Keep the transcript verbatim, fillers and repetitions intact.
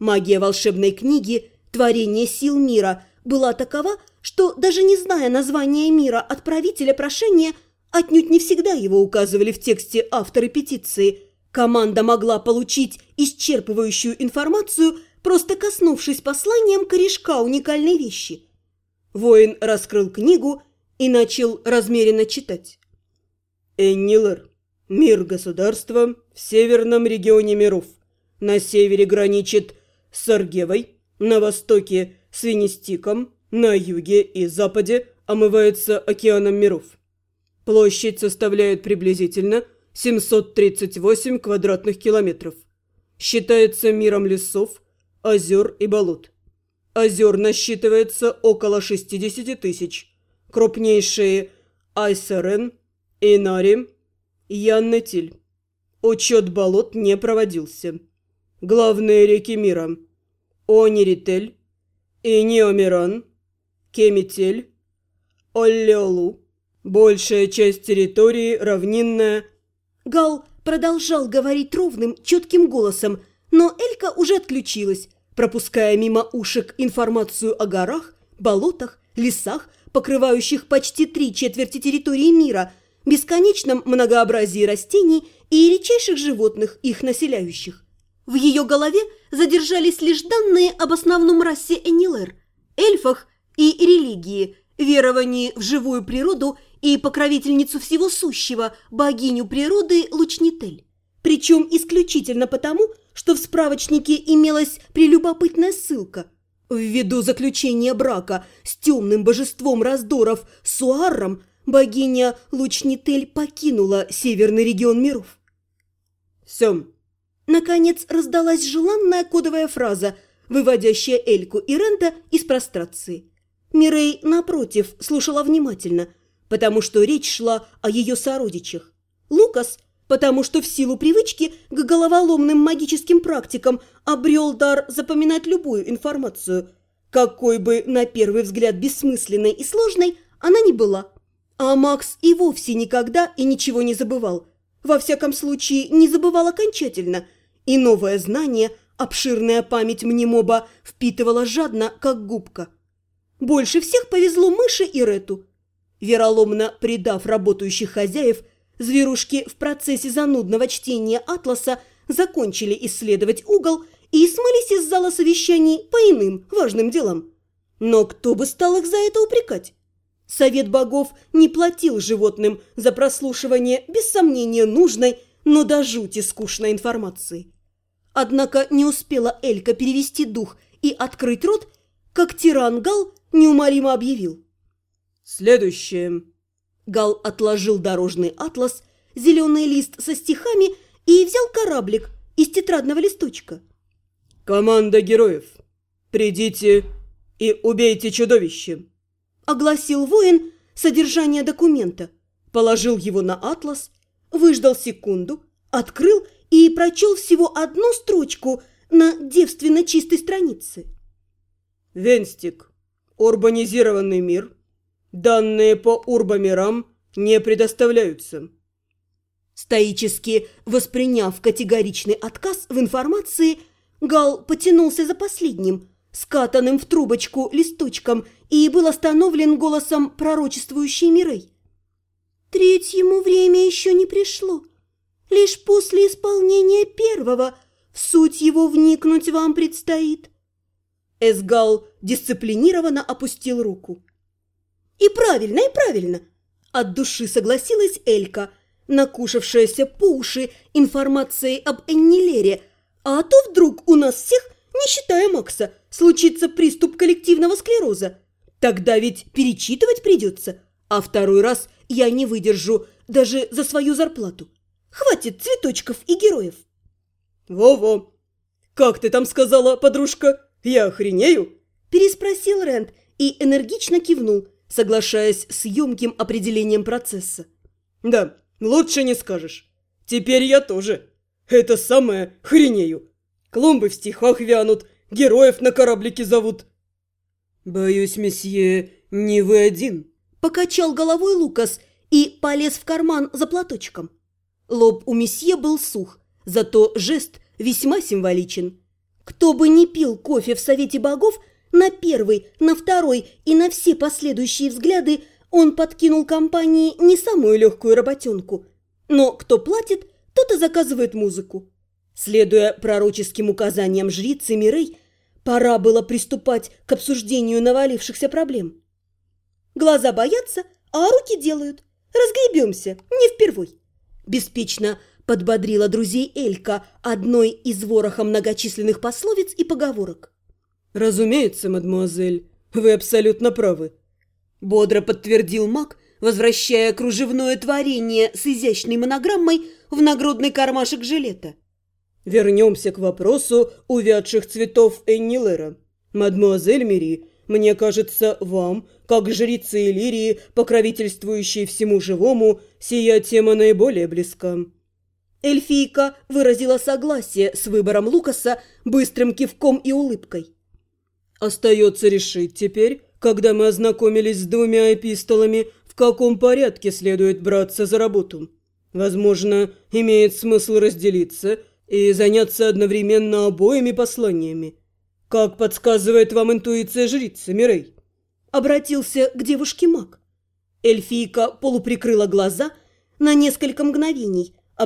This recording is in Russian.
Магия волшебной книги «Творение сил мира» была такова, что, даже не зная названия мира отправителя прошения, отнюдь не всегда его указывали в тексте авторы петиции, команда могла получить исчерпывающую информацию, просто коснувшись посланием корешка уникальной вещи. Воин раскрыл книгу и начал размеренно читать. Эннилэр. Мир государства в северном регионе миров. На севере граничит с Аргевой, на востоке с Венестиком, на юге и западе омывается океаном миров. Площадь составляет приблизительно семьсот тридцать восемь квадратных километров. Считается миром лесов, озер и болот. Озер насчитывается около шестьдесят тысяч. Крупнейшие – Айсерен, Эйнари, Яннетиль. Учет болот не проводился. Главные реки мира – Ониритель, Иниомиран, Кемитель, Оллеолу. Большая часть территории равнинная. Гал продолжал говорить ровным, четким голосом, но Элька уже отключилась, пропуская мимо ушек информацию о горах, болотах, лесах, покрывающих почти три четверти территории мира, бесконечном многообразии растений и редчайших животных, их населяющих. В ее голове задержались лишь данные об основном расе Эннилэр, эльфах и религии, веровании в живую природу и покровительницу всего сущего, богиню природы Лучнитель. Причем исключительно потому, что в справочнике имелась прелюбопытная ссылка. Ввиду заключения брака с темным божеством раздоров Суарром, богиня Лучнитель покинула северный регион миров. Все. Наконец раздалась желанная кодовая фраза, выводящая Эльку и Рента из прострации. Мирей, напротив, слушала внимательно, потому что речь шла о ее сородичах. Лукас, потому что в силу привычки к головоломным магическим практикам обрел дар запоминать любую информацию, какой бы на первый взгляд бессмысленной и сложной она ни была. А Макс и вовсе никогда и ничего не забывал. Во всяком случае, не забывал окончательно, и новое знание, обширная память мнемоба, впитывала жадно, как губка. Больше всех повезло мыши и Рету. Вероломно предав работающих хозяев, зверушки в процессе занудного чтения атласа закончили исследовать угол и смылись из зала совещаний по иным важным делам. Но кто бы стал их за это упрекать? Совет богов не платил животным за прослушивание, без сомнения, нужной, но до жути скучной информации. Однако не успела Элька перевести дух и открыть рот, как тиран Гал неумолимо объявил. Следующее. Гал отложил дорожный атлас, зеленый лист со стихами и взял кораблик из тетрадного листочка. Команда героев, придите и убейте чудовище. Огласил воин содержание документа, положил его на атлас, выждал секунду, открыл и прочел всего одну строчку на девственно чистой странице. Венстик. Урбанизированный мир. Данные по урбомирам не предоставляются. Стоически восприняв категоричный отказ в информации, Гал потянулся за последним, скатанным в трубочку листочком, и был остановлен голосом пророчествующей Мирей. «Третьему время еще не пришло. Лишь после исполнения первого в суть его вникнуть вам предстоит». Эсгал дисциплинированно опустил руку. «И правильно, и правильно!» От души согласилась Элька, накушавшаяся по уши информацией об Эннилере. А то вдруг у нас всех, не считая Макса, случится приступ коллективного склероза. Тогда ведь перечитывать придется, а второй раз я не выдержу даже за свою зарплату. Хватит цветочков и героев. Во-во! Как ты там сказала, подружка? Я охренею? Переспросил Рент и энергично кивнул, соглашаясь с емким определением процесса. Да, лучше не скажешь. Теперь я тоже. Это самое хренею. Клумбы в стихах вянут, героев на кораблике зовут. Боюсь, месье, не вы один. Покачал головой Лукас и полез в карман за платочком. Лоб у месье был сух, зато жест весьма символичен. Кто бы ни пил кофе в Совете Богов, на первый, на второй и на все последующие взгляды он подкинул компании не самую легкую работенку. Но кто платит, тот и заказывает музыку. Следуя пророческим указаниям жрицы Мирей, пора было приступать к обсуждению навалившихся проблем. Глаза боятся, а руки делают. Разгребемся, не впервой. Беспечно подбодрила друзей Элька одной из вороха многочисленных пословиц и поговорок. «Разумеется, мадемуазель, вы абсолютно правы», – бодро подтвердил маг, возвращая кружевное творение с изящной монограммой в нагрудный кармашек жилета. «Вернемся к вопросу увядших цветов Эннилера. Мадемуазель Мири, мне кажется, вам, как жрице Иллирии, покровительствующей всему живому, сия тема наиболее близка». Эльфийка выразила согласие с выбором Лукаса быстрым кивком и улыбкой. «Остается решить теперь, когда мы ознакомились с двумя эпистолами, в каком порядке следует браться за работу. Возможно, имеет смысл разделиться и заняться одновременно обоими посланиями. Как подсказывает вам интуиция жрицы Мирей?» Обратился к девушке маг. Эльфийка полуприкрыла глаза на несколько мгновений,